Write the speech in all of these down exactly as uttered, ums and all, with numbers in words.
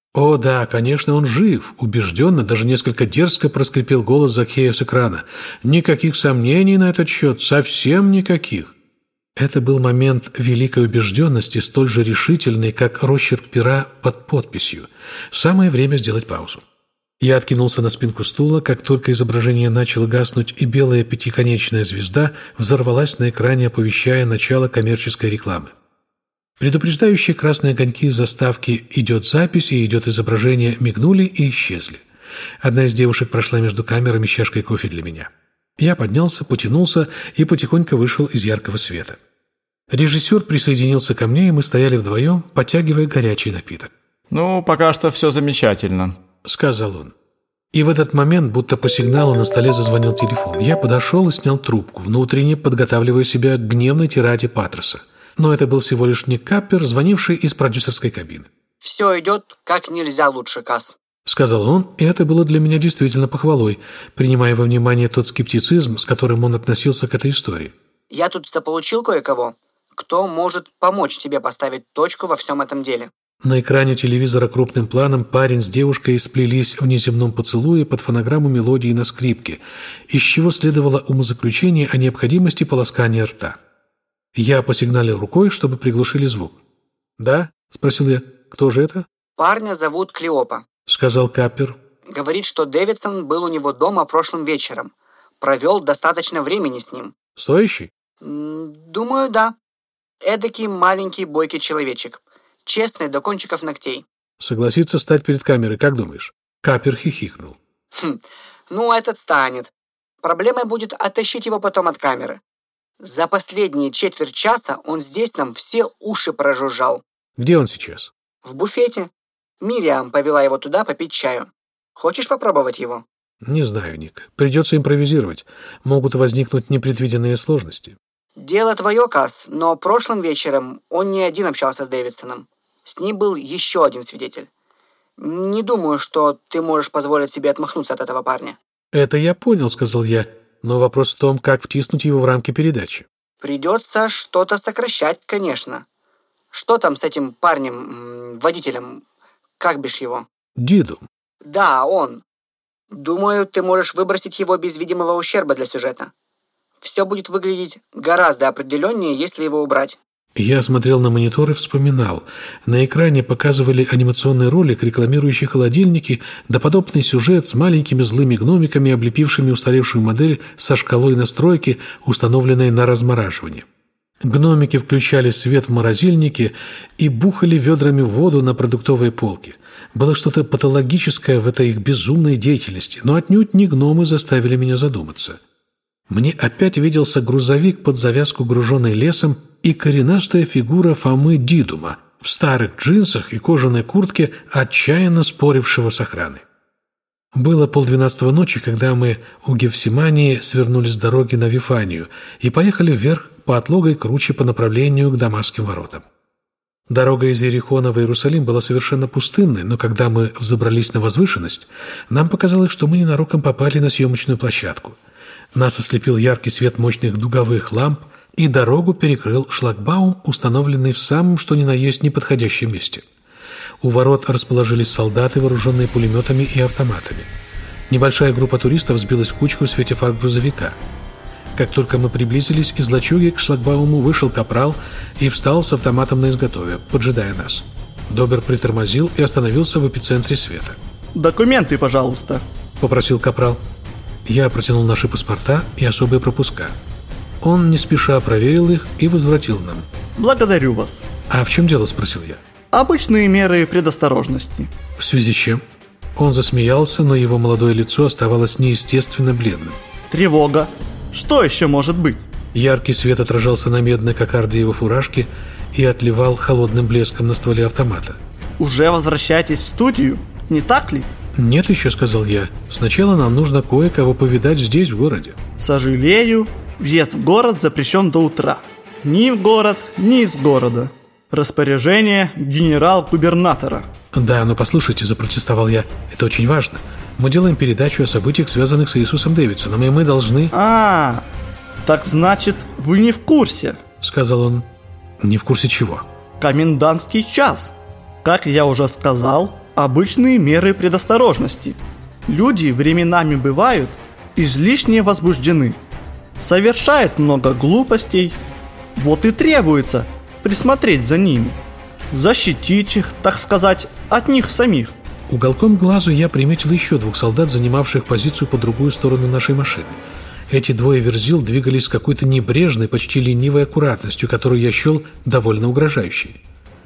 О, да, конечно, он жив, убежденно, даже несколько дерзко проскрипел голос Закхея с экрана. Никаких сомнений на этот счет, совсем никаких. Это был момент великой убежденности, столь же решительный, как росчерк пера под подписью. Самое время сделать паузу. Я откинулся на спинку стула, как только изображение начало гаснуть, и белая пятиконечная звезда взорвалась на экране, оповещая начало коммерческой рекламы. Предупреждающие красные огоньки заставки «Идет запись» и «Идет изображение» мигнули и исчезли. Одна из девушек прошла между камерами с чашкой кофе для меня. Я поднялся, потянулся и потихоньку вышел из яркого света. Режиссер присоединился ко мне, и мы стояли вдвоем, потягивая горячий напиток. «Ну, пока что все замечательно», — сказал он. И в этот момент, будто по сигналу, на столе зазвонил телефон. Я подошел и снял трубку, внутренне подготавливая себя к гневной тираде Патроса. Но это был всего лишь Ник Каппер, звонивший из продюсерской кабины. «Все идет как нельзя лучше, Касс», — сказал он, и это было для меня действительно похвалой, принимая во внимание тот скептицизм, с которым он относился к этой истории. «Я тут заполучил кое-кого, кто может помочь тебе поставить точку во всем этом деле». На экране телевизора крупным планом парень с девушкой сплелись в неземном поцелуе под фонограмму мелодии на скрипке, из чего следовало умозаключение о необходимости полоскания рта. Я посигналил рукой, чтобы приглушили звук. «Да?» — спросил я. «Кто же это?» «Парня зовут Клеопа», — сказал Каппер. «Говорит, что Дэвидсон был у него дома прошлым вечером. Провел достаточно времени с ним». «Стоящий?» «Думаю, да. Эдакий маленький бойкий человечек. Честный до кончиков ногтей». «Согласится стать перед камерой, как думаешь?» Каппер хихикнул. «Хм, ну, этот станет. Проблемой будет оттащить его потом от камеры. За последние четверть часа он здесь нам все уши прожужжал». «Где он сейчас?» «В буфете. Мириам повела его туда попить чаю. Хочешь попробовать его?» «Не знаю, Ник. Придется импровизировать. Могут возникнуть непредвиденные сложности». «Дело твое, Касс, но прошлым вечером он не один общался с Дэвидсоном. С ним был еще один свидетель. Не думаю, что ты можешь позволить себе отмахнуться от этого парня». «Это я понял», — сказал я. «Но вопрос в том, как втиснуть его в рамки передачи». «Придется что-то сокращать, конечно. Что там с этим парнем, водителем? Как бишь его?» «Диду». «Да, он. Думаю, ты можешь выбросить его без видимого ущерба для сюжета. Все будет выглядеть гораздо определеннее, если его убрать». Я смотрел на монитор и вспоминал. На экране показывали анимационный ролик, рекламирующий холодильники, доподобный сюжет с маленькими злыми гномиками, облепившими устаревшую модель со шкалой настройки, установленной на размораживание. Гномики включали свет в морозильнике и бухали ведрами в воду на продуктовой полке. Было что-то патологическое в этой их безумной деятельности, но отнюдь не гномы заставили меня задуматься. Мне опять виделся грузовик под завязку, груженный лесом, и коренастая фигура Фомы Дидума в старых джинсах и кожаной куртке, отчаянно спорившего с охраной. Было полдвенадцатого ночи, когда мы у Гефсимании свернули с дороги на Вифанию и поехали вверх по отлогой круче по направлению к Дамасским воротам. Дорога из Иерихона в Иерусалим была совершенно пустынной, но когда мы взобрались на возвышенность, нам показалось, что мы ненароком попали на съемочную площадку. Нас ослепил яркий свет мощных дуговых ламп, и дорогу перекрыл шлагбаум, установленный в самом что ни на есть неподходящем месте. У ворот расположились солдаты, вооруженные пулеметами и автоматами. Небольшая группа туристов сбилась в кучку в свете фар грузовика. Как только мы приблизились, из лачуги к шлагбауму вышел капрал и встал с автоматом на изготове, поджидая нас. Добер притормозил и остановился в эпицентре света. «Документы, пожалуйста», — попросил капрал. Я протянул наши паспорта и особые пропуска. Он не спеша проверил их и возвратил нам. «Благодарю вас». «А в чем дело?» – спросил я. «Обычные меры предосторожности». «В связи с чем?» Он засмеялся, но его молодое лицо оставалось неестественно бледным. «Тревога. Что еще может быть?» Яркий свет отражался на медной кокарде его фуражки и отливал холодным блеском на стволе автомата. «Уже возвращаетесь в студию, не так ли?» «Нет еще», – сказал я. «Сначала нам нужно кое-кого повидать здесь, в городе». «Сожалею, въезд в город запрещен до утра. Ни в город, ни из города. Распоряжение генерал-губернатора». «Да, но послушайте», – запротестовал я. «Это очень важно. Мы делаем передачу о событиях, связанных с Иисусом Дэвидсоном, и мы должны...» «А, так значит, вы не в курсе», – сказал он. «Не в курсе чего?» «Комендантский час. Как я уже сказал, Обычные меры предосторожности. Люди временами бывают излишне возбуждены, совершают много глупостей. Вот и требуется присмотреть за ними, защитить их, так сказать, от них самих. Уголком глазу я приметил еще двух солдат, занимавших позицию по другую сторону нашей машины. Эти двое верзил двигались с какой-то небрежной, почти ленивой аккуратностью, которую я счел довольно угрожающей.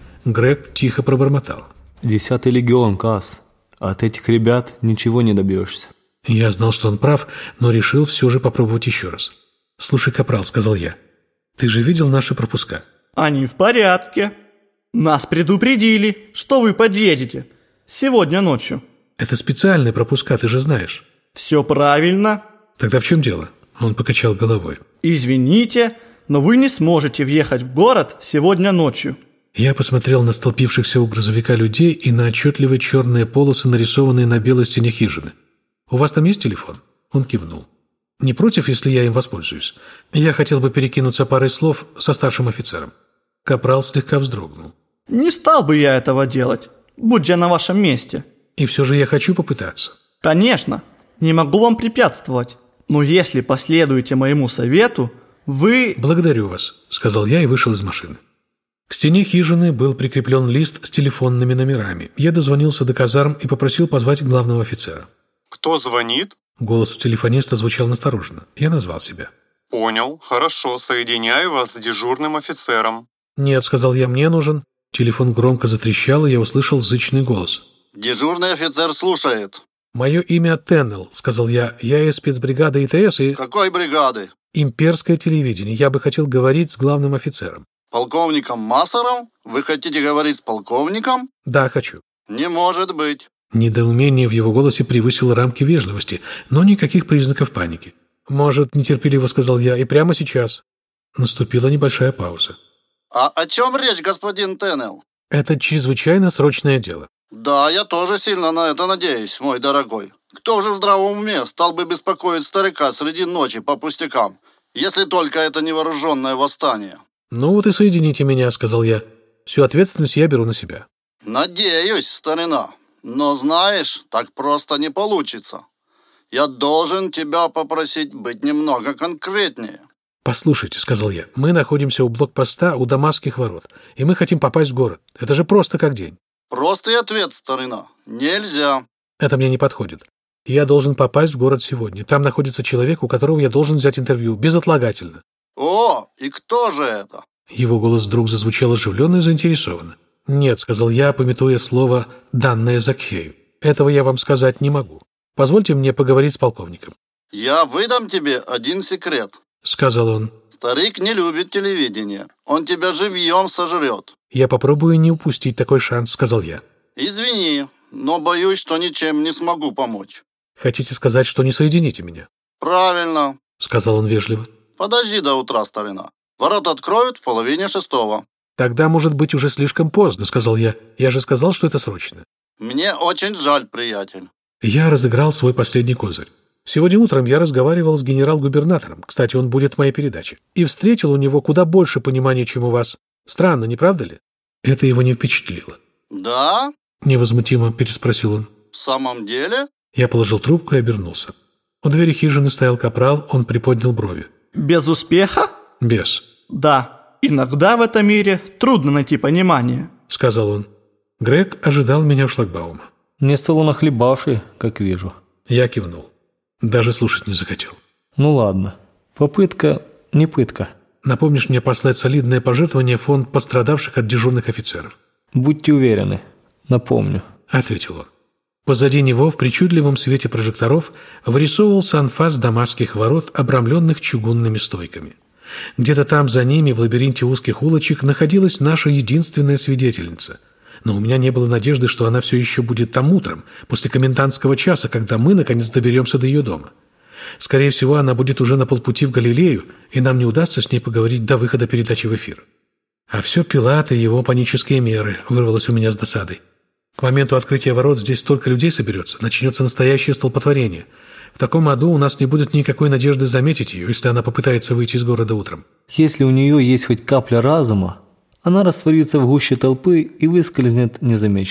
Грег тихо пробормотал: «Десятый легион, Касс. От этих ребят ничего не добьешься». Я знал, что он прав, но решил все же попробовать еще раз. «Слушай, капрал», — сказал я, — «ты же видел наши пропуска?» Они в порядке. Нас предупредили, что вы подъедете сегодня ночью. Это специальные пропуска, ты же знаешь. Все правильно. Тогда в чем дело? Он покачал головой. Извините, но вы не сможете въехать в город сегодня ночью. Я посмотрел на столпившихся у грузовика людей и на отчетливые черные полосы, нарисованные на белой стене хижины. «У вас там есть телефон?» Он кивнул. «Не против, если я им воспользуюсь? Я хотел бы перекинуться парой слов со старшим офицером». Капрал слегка вздрогнул. Не стал бы я этого делать, будь я на вашем месте. «И все же я хочу попытаться». Конечно, не могу вам препятствовать. Но если последуете моему совету, вы... «Благодарю вас», — сказал я и вышел из машины. К стене хижины был прикреплен лист с телефонными номерами. Я дозвонился до казарм и попросил позвать главного офицера. «Кто звонит?» Голос у телефониста звучал настороженно. Я назвал себя. «Понял. Хорошо. Соединяю вас с дежурным офицером». «Нет», — сказал я, — «мне нужен». Телефон громко затрещал, и я услышал зычный голос. «Дежурный офицер слушает». «Мое имя Теннел», — сказал я. «Я из спецбригады ИТС и...» «Какой бригады?» «Имперское телевидение. Я бы хотел говорить с главным офицером». «Полковником Массером? Вы хотите говорить с полковником?» «Да, хочу». «Не может быть». Недоумение в его голосе превысило рамки вежливости, но никаких признаков паники. «Может, нетерпеливо», — сказал я, — «и прямо сейчас». Наступила небольшая пауза. «А о чем речь, господин Теннел?» «Это чрезвычайно срочное дело». «Да, я тоже сильно на это надеюсь, мой дорогой. Кто же в здравом уме стал бы беспокоить старика среди ночи по пустякам, если только это не вооруженное восстание?» «Ну вот и соедините меня», — сказал я. «Всю ответственность я беру на себя». «Надеюсь, старина. Но знаешь, так просто не получится. Я должен тебя попросить быть немного конкретнее». «Послушайте», — сказал я, — «мы находимся у блокпоста у Дамасских ворот, и мы хотим попасть в город. Это же просто как день». «Простый ответ, старина. Нельзя». «Это мне не подходит. Я должен попасть в город сегодня. Там находится человек, у которого я должен взять интервью, безотлагательно». «О, и кто же это?» Его голос вдруг зазвучал оживленно и заинтересованно. «Нет», — сказал я, памятуя слово, данное Закхею. «Этого я вам сказать не могу. Позвольте мне поговорить с полковником». «Я выдам тебе один секрет», — сказал он. «Старик не любит телевидение. Он тебя живьем сожрет». «Я попробую не упустить такой шанс», — сказал я. «Извини, но боюсь, что ничем не смогу помочь». «Хотите сказать, что не соедините меня?» «Правильно», — сказал он вежливо. «Подожди до утра, старина. Ворота откроют в половине шестого». «Тогда, может быть, уже слишком поздно», — сказал я. «Я же сказал, что это срочно». «Мне очень жаль, приятель». Я разыграл свой последний козырь. Сегодня утром я разговаривал с генерал-губернатором, кстати, он будет в моей передаче, и встретил у него куда больше понимания, чем у вас. Странно, не правда ли? Это его не впечатлило. «Да?» — невозмутимо переспросил он. «В самом деле?» Я положил трубку и обернулся. У двери хижины стоял капрал, он приподнял брови. Без успеха? «Без». Да. Иногда в этом мире трудно найти понимание, — сказал он. Грег ожидал меня у шлагбаума. Не солоно хлебавший, как вижу. Я кивнул. Даже слушать не захотел. Ну ладно. Попытка не пытка. Напомнишь мне послать солидное пожертвование в фонд пострадавших от дежурных офицеров? Будьте уверены. Напомню. — ответил он. Позади него в причудливом свете прожекторов вырисовывался анфас Дамасских ворот, обрамленных чугунными стойками. Где-то там за ними, в лабиринте узких улочек, находилась наша единственная свидетельница. Но у меня не было надежды, что она все еще будет там утром, после комендантского часа, когда мы, наконец, доберемся до ее дома. Скорее всего, она будет уже на полпути в Галилею, и нам не удастся с ней поговорить до выхода передачи в эфир. А все Пилат и его панические меры, вырвалось у меня с досадой. К моменту открытия ворот здесь столько людей соберется, начнется настоящее столпотворение. В таком аду у нас не будет никакой надежды заметить ее, если она попытается выйти из города утром. Если у нее есть хоть капля разума, она растворится в гуще толпы и выскользнет незамеченной.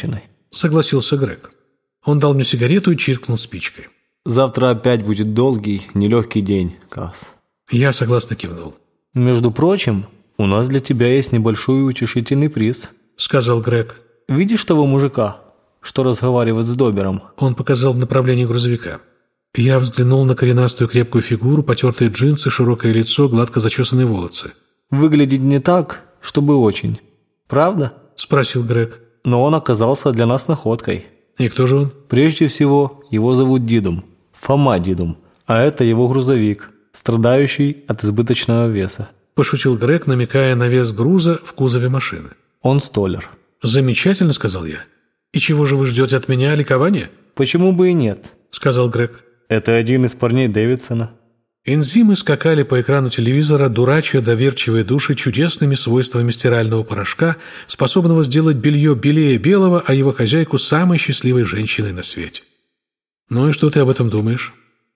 согласился Грег. Он дал мне сигарету и чиркнул спичкой. Завтра опять будет долгий, нелегкий день, Касс. Я согласно кивнул. Между прочим, у нас для тебя есть небольшой утешительный приз, сказал Грег. Видишь того мужика, что разговаривает с Добером? Он показал в направлении грузовика. Я взглянул на коренастую крепкую фигуру, потертые джинсы, широкое лицо, гладко зачесанные волосы. Выглядит не так, чтобы очень. Правда? Спросил Грег. Но он оказался для нас находкой. И кто же он? Прежде всего, его зовут Дидум. Фома Дидум. А это его грузовик, страдающий от избыточного веса. Пошутил Грег, намекая на вес груза в кузове машины. Он столяр. Замечательно, сказал я. И чего же вы ждете от меня, ликования? Почему бы и нет? Сказал Грег. Это один из парней Дэвидсона. Энзимы скакали по экрану телевизора, дурачья доверчивые души чудесными свойствами стирального порошка, способного сделать белье белее белого, а его хозяйку самой счастливой женщиной на свете. Ну и что ты об этом думаешь?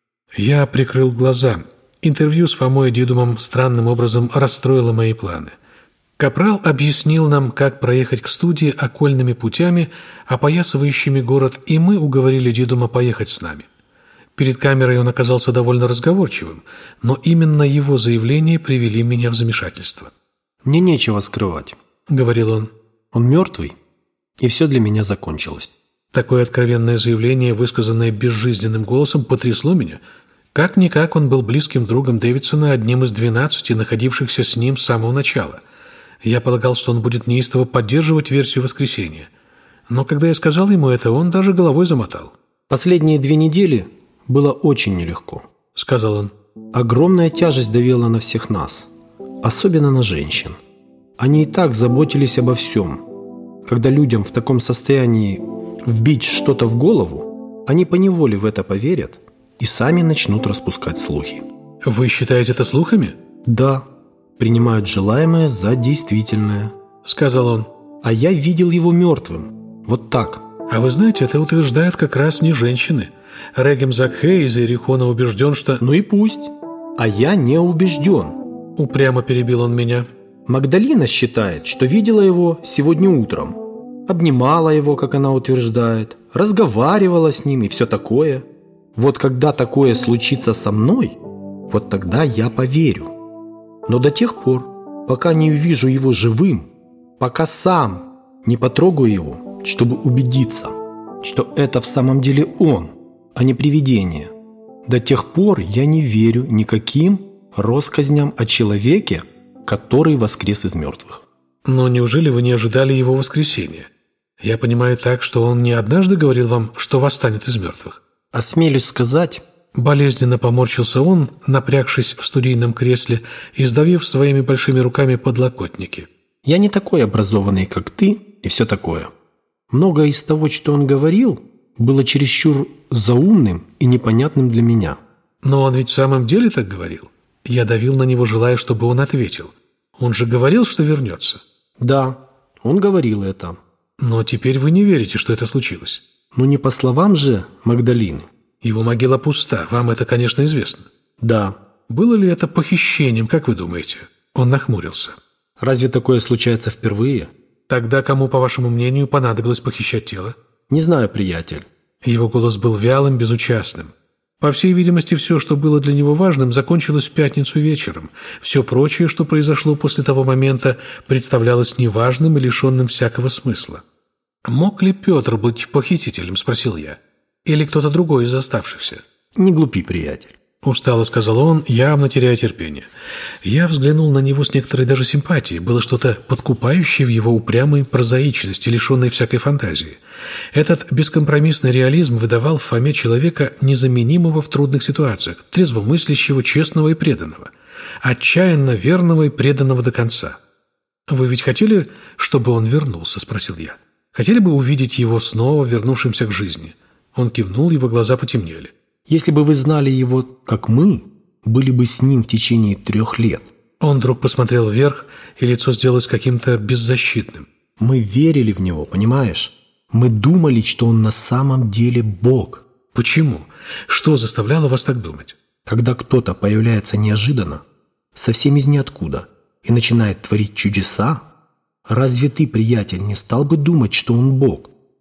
Я прикрыл глаза. Интервью с Фомой Дидумом странным образом расстроило мои планы. Капрал объяснил нам, как проехать к студии окольными путями, опоясывающими город, и мы уговорили Дидума поехать с нами. Перед камерой он оказался довольно разговорчивым, но именно его заявления привели меня в замешательство. «Мне нечего скрывать», — говорил он. «Он мертвый, и все для меня закончилось». Такое откровенное заявление, высказанное безжизненным голосом, потрясло меня. Как-никак он был близким другом Дэвидсона, одним из двенадцати, находившихся с ним с самого начала. Я полагал, что он будет неистово поддерживать версию воскресения. Но когда я сказал ему это, он даже головой замотал. «Последние две недели было очень нелегко», — сказал он. «Огромная тяжесть давила на всех нас, особенно на женщин. Они и так заботились обо всем. Когда людям в таком состоянии вбить что-то в голову, они поневоле в это поверят и сами начнут распускать слухи». «Вы считаете это слухами?» «Да, принимают желаемое за действительное», — сказал он. «А я видел его мертвым. Вот так». «А вы знаете, это утверждают как раз не женщины. Регем Закхей из Иерихона убежден, что...» «Ну и пусть. А я не убежден», — упрямо перебил он меня. «Магдалина считает, что видела его сегодня утром. Обнимала его, как она утверждает, разговаривала с ним и все такое. Вот когда такое случится со мной, вот тогда я поверю. Но до тех пор, пока не увижу его живым, пока сам не потрогаю его, чтобы убедиться, что это в самом деле он, а не привидение, до тех пор я не верю никаким россказням о человеке, который воскрес из мертвых». «Но неужели вы не ожидали его воскресения? Я понимаю так, что он не однажды говорил вам, что восстанет из мертвых». «Осмелюсь сказать...» Болезненно поморщился он, напрягшись в студийном кресле и сдавив своими большими руками подлокотники. «Я не такой образованный, как ты, и все такое. Многое из того, что он говорил, было чересчур заумным и непонятным для меня». «Но он ведь в самом деле так говорил?» Я давил на него, желая, чтобы он ответил. «Он же говорил, что вернется». «Да, он говорил это». «Но теперь вы не верите, что это случилось». «Ну не по словам же Магдалины». «Его могила пуста, вам это, конечно, известно». «Да». «Было ли это похищением, как вы думаете?» Он нахмурился. «Разве такое случается впервые?» «Тогда кому, по вашему мнению, понадобилось похищать тело?» «Не знаю, приятель». Его голос был вялым, безучастным. По всей видимости, все, что было для него важным, закончилось в пятницу вечером. Все прочее, что произошло после того момента, представлялось неважным и лишенным всякого смысла. «Мог ли Петр быть похитителем?» – спросил я. «Или кто-то другой из оставшихся?» «Не глупи, приятель», – устало сказал он, явно теряя терпение. Я взглянул на него с некоторой даже симпатией. Было что-то подкупающее в его упрямой прозаичности, лишенной всякой фантазии. Этот бескомпромиссный реализм выдавал в Фоме человека, незаменимого в трудных ситуациях, трезвомыслящего, честного и преданного, отчаянно верного и преданного до конца. «Вы ведь хотели, чтобы он вернулся?» – спросил я. «Хотели бы увидеть его снова, вернувшимся к жизни?» Он кивнул, его глаза потемнели. «Если бы вы знали его, как мы, были бы с ним в течение трех лет». Он вдруг посмотрел вверх, и лицо сделалось каким-то беззащитным. «Мы верили в него, понимаешь? Мы думали, что он на самом деле Бог». «Почему? Что заставляло вас так думать?» «Когда кто-то появляется неожиданно, совсем из ниоткуда, и начинает творить чудеса, разве ты, приятель, не стал бы думать, что он Бог?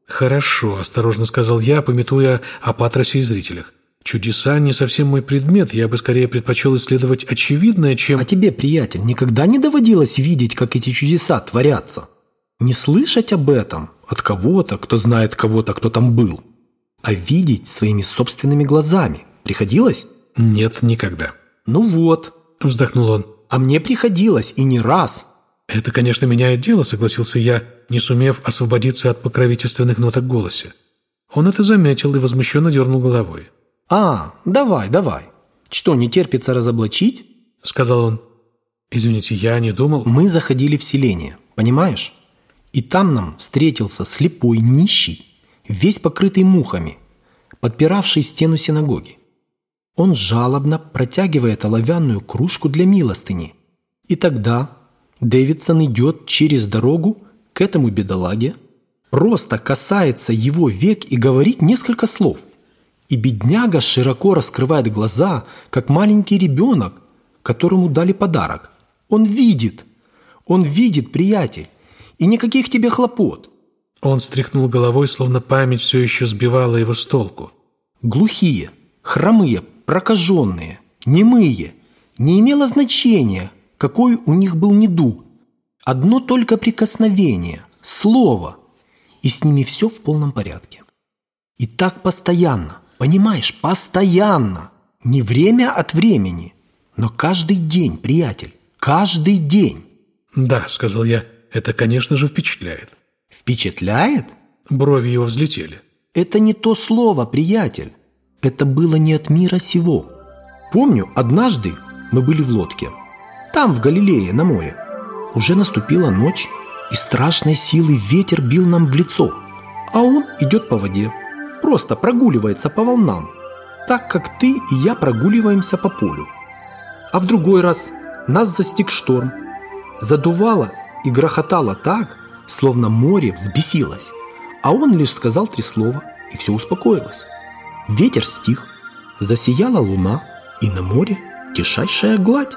«Хорошо», – осторожно сказал я, памятуя о Патросе и зрителях. «Чудеса не совсем мой предмет, я бы скорее предпочел исследовать очевидное, чем...» А тебе, приятель, никогда не доводилось видеть, как эти чудеса творятся? Не слышать об этом от кого-то, кто знает кого-то, кто там был, а видеть своими собственными глазами приходилось? «Нет, никогда». «Ну вот», – вздохнул он. «А мне приходилось и не раз». «Это, конечно, меняет дело», – согласился я, не сумев освободиться от покровительственных ноток в голосе. Он это заметил и возмущенно дернул головой. «А, давай, давай. Что, не терпится разоблачить?» – сказал он. «Извините, я не думал...» «Мы заходили в селение, понимаешь? И там нам встретился слепой нищий, весь покрытый мухами, подпиравший стену синагоги. Он жалобно протягивает оловянную кружку для милостыни. И тогда Дэвидсон идет через дорогу к этому бедолаге, просто касается его век и говорит несколько слов. И бедняга широко раскрывает глаза, как маленький ребенок, которому дали подарок. Он видит, он видит, приятель, и никаких тебе хлопот». Он стряхнул головой, словно память все еще сбивала его с толку. «Глухие, хромые, прокаженные, немые, не имело значения, какой у них был недуг. Одно только прикосновение, слово, и с ними все в полном порядке. И так постоянно, понимаешь, постоянно, не время от времени, но каждый день, приятель, каждый день». «Да», — сказал я, — «это, конечно же, впечатляет». «Впечатляет?» Брови его взлетели. «Это не то слово, приятель. Это было не от мира сего. Помню, однажды мы были в лодке. Там, в Галилее, на море. Уже наступила ночь, и страшной силы ветер бил нам в лицо. А он идет по воде, просто прогуливается по волнам, так как ты и я прогуливаемся по полю. А в другой раз нас застиг шторм. Задувало и грохотало так, словно море взбесилось. А он лишь сказал три слова, и все успокоилось. Ветер стих, засияла луна, и на море тишайшая гладь.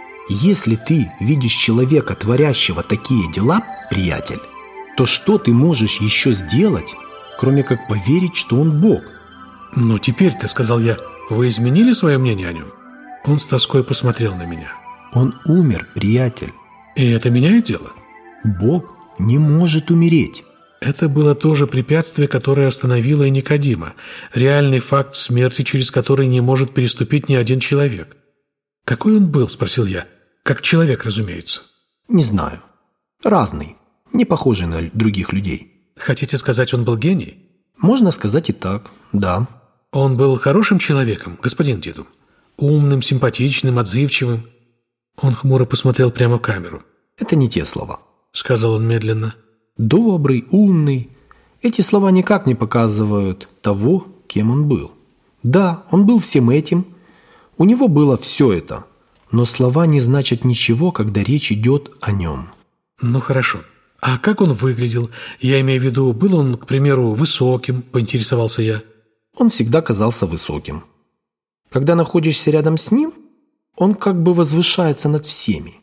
Если ты видишь человека, творящего такие дела, приятель, то что ты можешь еще сделать, кроме как поверить, что он Бог?» «Но теперь-то, — сказал я, — вы изменили свое мнение о нем?» Он с тоской посмотрел на меня. «Он умер, приятель». «И это меняет дело?» «Бог не может умереть». Это было тоже препятствие, которое остановило и Никодима, реальный факт смерти, через который не может переступить ни один человек. «Какой он был?» – спросил я. «Как человек, разумеется». «Не знаю. Разный. Не похожий на других людей». «Хотите сказать, он был гений?» «Можно сказать и так, да». «Он был хорошим человеком, господин Дидум? Умным, симпатичным, отзывчивым?» Он хмуро посмотрел прямо в камеру. «Это не те слова», – сказал он медленно. «Добрый, умный. Эти слова никак не показывают того, кем он был. Да, он был всем этим. У него было все это. Но слова не значат ничего, когда речь идет о нем». «Ну хорошо. А как он выглядел? Я имею в виду, был он, к примеру, высоким?» – поинтересовался я. «Он всегда казался высоким. Когда находишься рядом с ним, он как бы возвышается над всеми.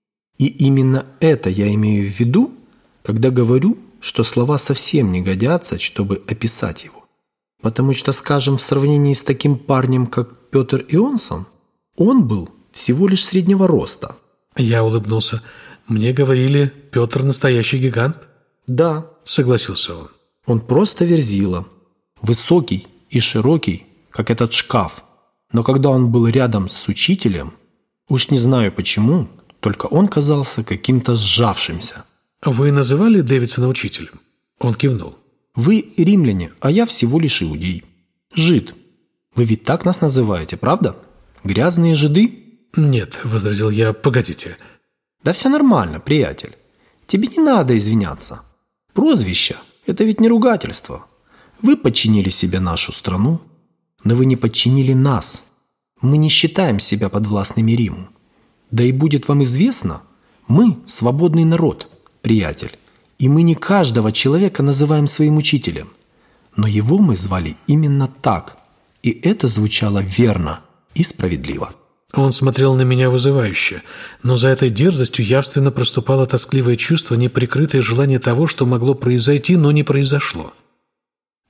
И именно это я имею в виду, когда говорю, что слова совсем не годятся, чтобы описать его. Потому что, скажем, в сравнении с таким парнем, как Петр Ионсон, он был всего лишь среднего роста». Я улыбнулся. «Мне говорили, Петр настоящий гигант?» «Да», — согласился он. «Он просто верзила. Высокий и широкий, как этот шкаф. Но когда он был рядом с учителем, уж не знаю почему, только он казался каким-то сжавшимся». «Вы называли Дэвидсона учителем?» Он кивнул. «Вы римляне, а я всего лишь иудей. Жид. Вы ведь так нас называете, правда? Грязные жиды?» «Нет», — возразил я, — «погодите». «Да все нормально, приятель. Тебе не надо извиняться. Прозвище – это ведь не ругательство. Вы подчинили себе нашу страну, но вы не подчинили нас. Мы не считаем себя подвластными Риму. Да и будет вам известно, мы – свободный народ, приятель, и мы не каждого человека называем своим учителем. Но его мы звали именно так, и это звучало верно и справедливо». Он смотрел на меня вызывающе, но за этой дерзостью явственно проступало тоскливое чувство, неприкрытое желание того, что могло произойти, но не произошло.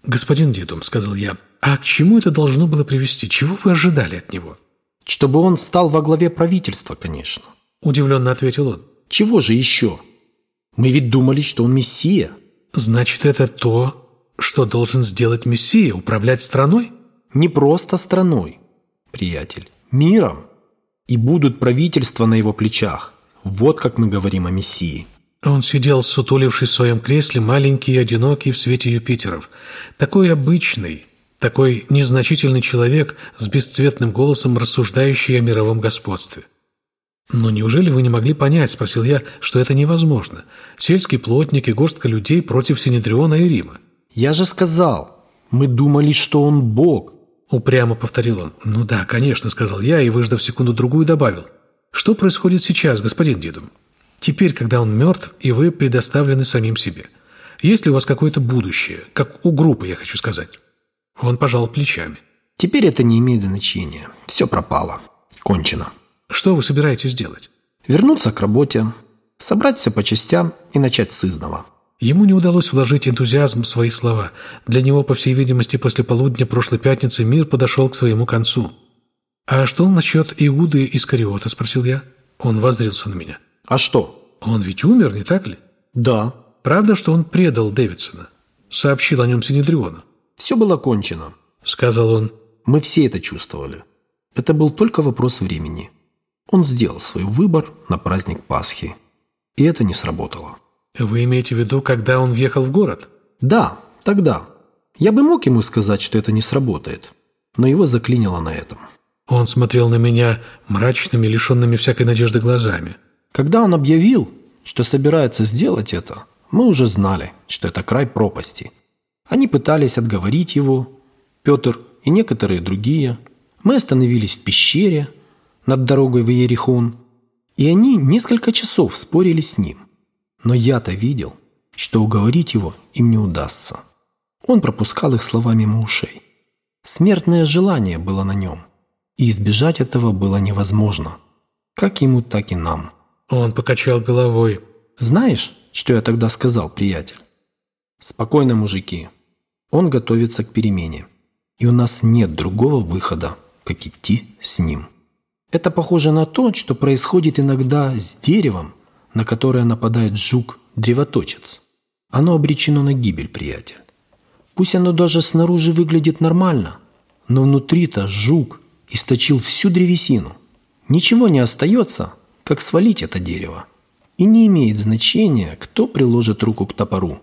«Господин Дидум», — сказал я, — «а к чему это должно было привести? Чего вы ожидали от него?» «Чтобы он стал во главе правительства, конечно», — удивленно ответил он. «Чего же еще? Мы ведь думали, что он мессия». «Значит, это то, что должен сделать мессия, управлять страной?» «Не просто страной, приятель, миром. И будут правительства на его плечах. Вот как мы говорим о мессии». Он сидел, сутулившись в своем кресле, маленький и одинокий в свете Юпитеров. Такой обычный, такой незначительный человек с бесцветным голосом, рассуждающий о мировом господстве. «Но неужели вы не могли понять, — спросил я, — что это невозможно? Сельский плотник и горстка людей против Синедриона и Рима». «Я же сказал, мы думали, что он Бог», — упрямо повторил он. «Ну да, конечно, — сказал я и, выждав секунду-другую, добавил. Что происходит сейчас, господин Дидум? Теперь, когда он мертв, и вы предоставлены самим себе. Есть ли у вас какое-то будущее? Как у группы, я хочу сказать». Он пожал плечами. «Теперь это не имеет значения. Все пропало. Кончено». «Что вы собираетесь делать?» «Вернуться к работе, собрать все по частям и начать с изного». Ему не удалось вложить энтузиазм в свои слова. Для него, по всей видимости, после полудня прошлой пятницы мир подошел к своему концу. «А что насчет Иуды Искариота?» – спросил я. Он воззрился на меня. «А что? Он ведь умер, не так ли?» «Да». «Правда, что он предал Дэвидсона? Сообщил о нем Синедриону?» «Все было кончено», – сказал он. «Мы все это чувствовали. Это был только вопрос времени. Он сделал свой выбор на праздник Пасхи. И это не сработало». «Вы имеете в виду, когда он въехал в город?» «Да, тогда. Я бы мог ему сказать, что это не сработает, но его заклинило на этом». Он смотрел на меня мрачными, лишенными всякой надежды глазами. «Когда он объявил, что собирается сделать это, мы уже знали, что это край пропасти. Они пытались отговорить его, Петр и некоторые другие. Мы остановились в пещере над дорогой в Иерихон, и они несколько часов спорили с ним. Но я-то видел, что уговорить его им не удастся. Он пропускал их слова мимо ушей. Смертное желание было на нем, и избежать этого было невозможно. Как ему, так и нам». Он покачал головой. «Знаешь, что я тогда сказал, приятель? Спокойно, мужики. Он готовится к перемене, и у нас нет другого выхода, как идти с ним. Это похоже на то, что происходит иногда с деревом, на которое нападает жук-древоточец. Оно обречено на гибель, приятель. Пусть оно даже снаружи выглядит нормально, но внутри-то жук источил всю древесину. Ничего не остается, как свалить это дерево. И не имеет значения, кто приложит руку к топору.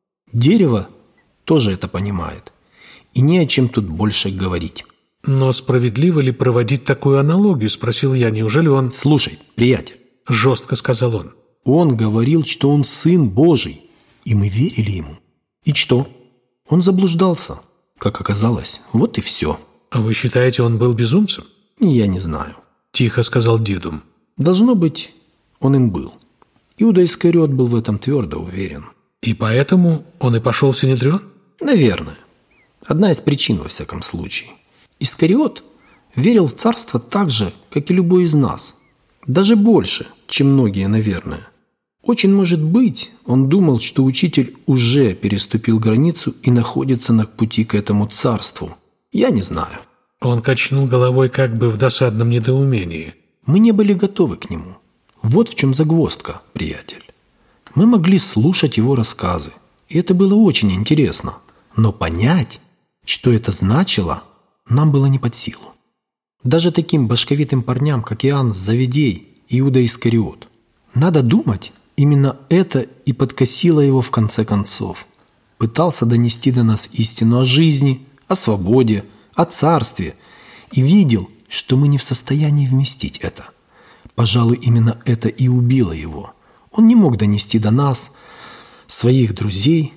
Дерево тоже это понимает. И не о чем тут больше говорить». «Но справедливо ли проводить такую аналогию?» – спросил я. «Неужели он…» «Слушай, приятель», – жестко сказал он. «Он говорил, что он Сын Божий, и мы верили ему. И что? Он заблуждался. Как оказалось, вот и все». «А вы считаете, он был безумцем?» «Я не знаю», – тихо сказал Дидум. «Должно быть, он им был. Иуда Искариот был в этом твердо уверен». «И поэтому он и пошел в Синедрион?» «Наверное. Одна из причин, во всяком случае. Искариот верил в царство так же, как и любой из нас. Даже больше, чем многие, наверное. Очень может быть, он думал, что учитель уже переступил границу и находится на пути к этому царству. Я не знаю». Он качнул головой как бы в досадном недоумении. «Мы не были готовы к нему. Вот в чем загвоздка, приятель. Мы могли слушать его рассказы, и это было очень интересно. Но понять, что это значило, нам было не под силу. Даже таким башковитым парням, как Иоанн Завидей и Иуда Искариот. Надо думать, именно это и подкосило его в конце концов. Пытался донести до нас истину о жизни, о свободе, о царстве, и видел, что мы не в состоянии вместить это. Пожалуй, именно это и убило его. Он не мог донести до нас, своих друзей,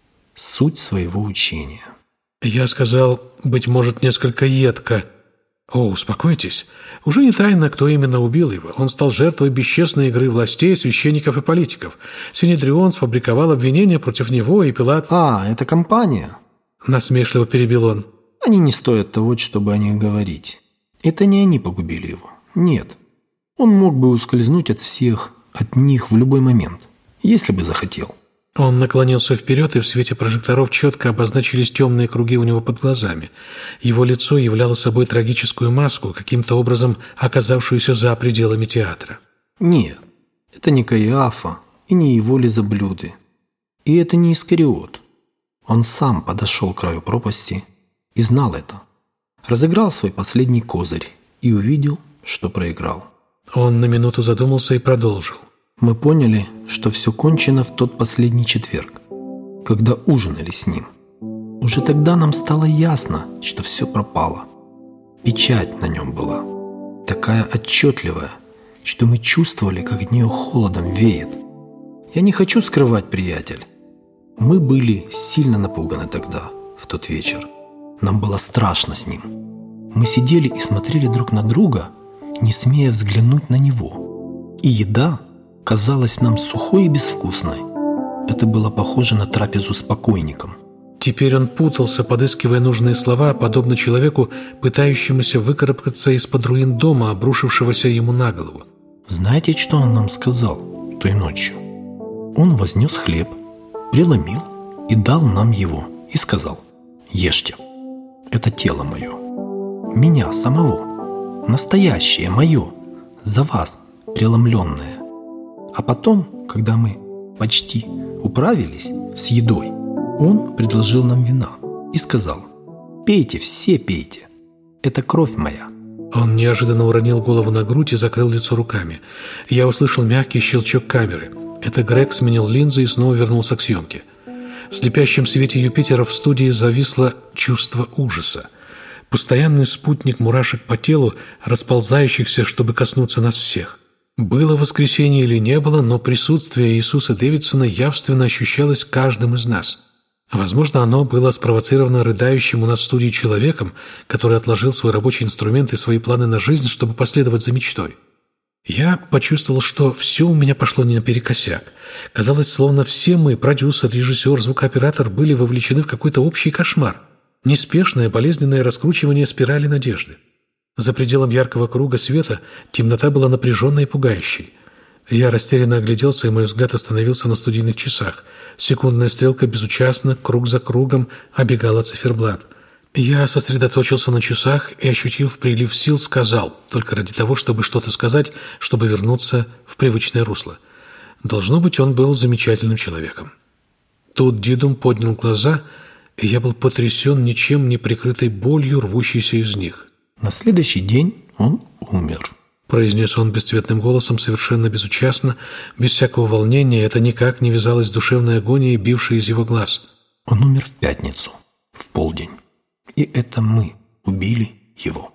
суть своего учения». Я сказал, быть может, несколько едко: «О, успокойтесь. Уже не тайно, кто именно убил его. Он стал жертвой бесчестной игры властей, священников и политиков. Синедрион сфабриковал обвинения против него, и Пилат...» «А, это компания?» – насмешливо перебил он. «Они не стоят того, чтобы о них говорить. Это не они погубили его. Нет. Он мог бы ускользнуть от всех, от них в любой момент, если бы захотел». Он наклонился вперед, и в свете прожекторов четко обозначились темные круги у него под глазами. Его лицо являло собой трагическую маску, каким-то образом оказавшуюся за пределами театра. Нет, это не Каиафа и не его лизоблюды. И это не Искариот. Он сам подошел к краю пропасти и знал это. Разыграл свой последний козырь и увидел, что проиграл. Он на минуту задумался и продолжил. Мы поняли, что все кончено в тот последний четверг, когда ужинали с ним. Уже тогда нам стало ясно, что все пропало. Печать на нем была такая отчетливая, что мы чувствовали, как от нее холодом веет. Я не хочу скрывать, приятель. Мы были сильно напуганы тогда, в тот вечер. Нам было страшно с ним. Мы сидели и смотрели друг на друга, не смея взглянуть на него. И еда казалась нам сухой и безвкусной. Это было похоже на трапезу с покойником. Теперь он путался, подыскивая нужные слова, подобно человеку, пытающемуся выкарабкаться из-под руин дома, обрушившегося ему на голову. Знаете, что он нам сказал той ночью? Он вознес хлеб, преломил и дал нам его, и сказал: «Ешьте, это тело мое, меня самого, настоящее мое, за вас преломленное». А потом, когда мы почти управились с едой, он предложил нам вина и сказал: «Пейте, все пейте, это кровь моя». Он неожиданно уронил голову на грудь и закрыл лицо руками. Я услышал мягкий щелчок камеры. Это Грег сменил линзы и снова вернулся к съемке. В слепящем свете Юпитера в студии зависло чувство ужаса. Постоянный спутник мурашек по телу, расползающихся, чтобы коснуться нас всех. Было воскресенье или не было, но присутствие Иисуса Дэвидсона явственно ощущалось каждым из нас. Возможно, оно было спровоцировано рыдающим у нас в студии человеком, который отложил свой рабочий инструмент и свои планы на жизнь, чтобы последовать за мечтой. Я почувствовал, что все у меня пошло не наперекосяк. Казалось, словно все мы, продюсер, режиссер, звукооператор, были вовлечены в какой-то общий кошмар. Неспешное, болезненное раскручивание спирали надежды. За пределом яркого круга света темнота была напряженной и пугающей. Я растерянно огляделся, и мой взгляд остановился на студийных часах. Секундная стрелка безучастно, круг за кругом, обегала циферблат. Я сосредоточился на часах и, ощутив прилив сил, сказал, только ради того, чтобы что-то сказать, чтобы вернуться в привычное русло. Должно быть, он был замечательным человеком. Тут Дидум поднял глаза, и я был потрясен ничем не прикрытой болью, рвущейся из них. На следующий день он умер. Произнес он бесцветным голосом, совершенно безучастно, без всякого волнения. Это никак не вязалось с душевной агонией, бившей из его глаз. Он умер в пятницу, в полдень. И это мы убили его.